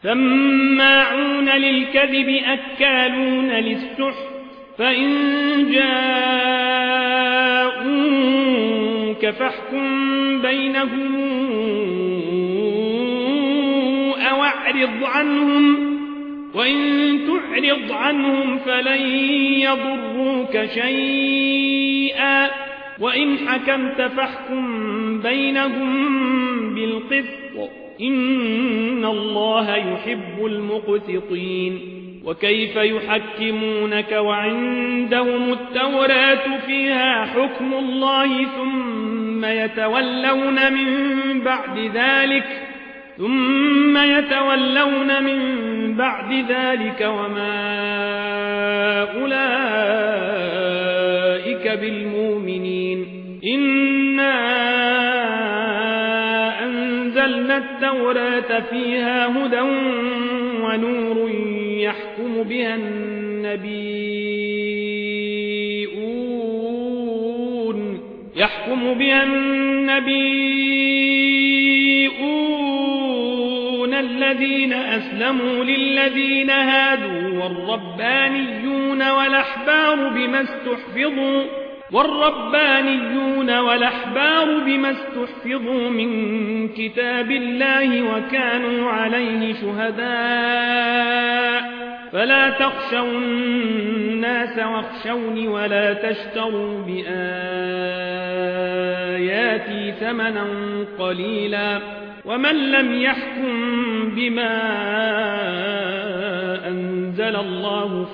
سماعون للكذب أكالون للسحت فإن جاءوك فاحكم بينهم أو أعرض عنهم وإن تعرض عنهم فلن يضروك شيئا وإن حكمت فاحكم بينهم بالقسط إن الله يحب المقسطين وكيف يحكمونك وعندهم التوراة فيها حكم الله ثم يتولون من بعد ذلك وما أولئك بالمؤمنين إنا أنزلنا التوراة فيها هدى ونور يحكم بها النبيون الذين أسلموا للذين هادوا والربانيون بما استحفظوا من كتاب الله وكانوا عليه شهداء فلا تخشوا الناس واخشوني ولا تشتروا بآياتي ثمنا قليلا ومن لم يحكم بما أنزل الله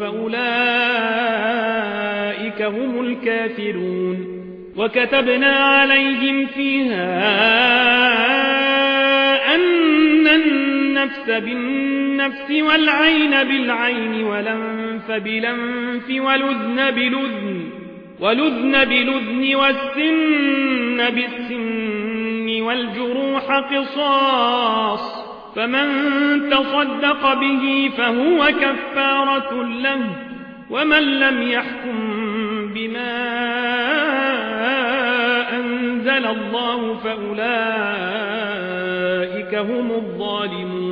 فأولئك هم الكافرون وكتبنا عليهم فيها أن النفس بالنفس والعين بالعين والأنف بالأنف والأذن بالأذن والسن بالسن والجروح قصاص فمن تصدق به فهو كفارة له ومن لم يحكم بما أنزل الله فأولئك هم الظالمون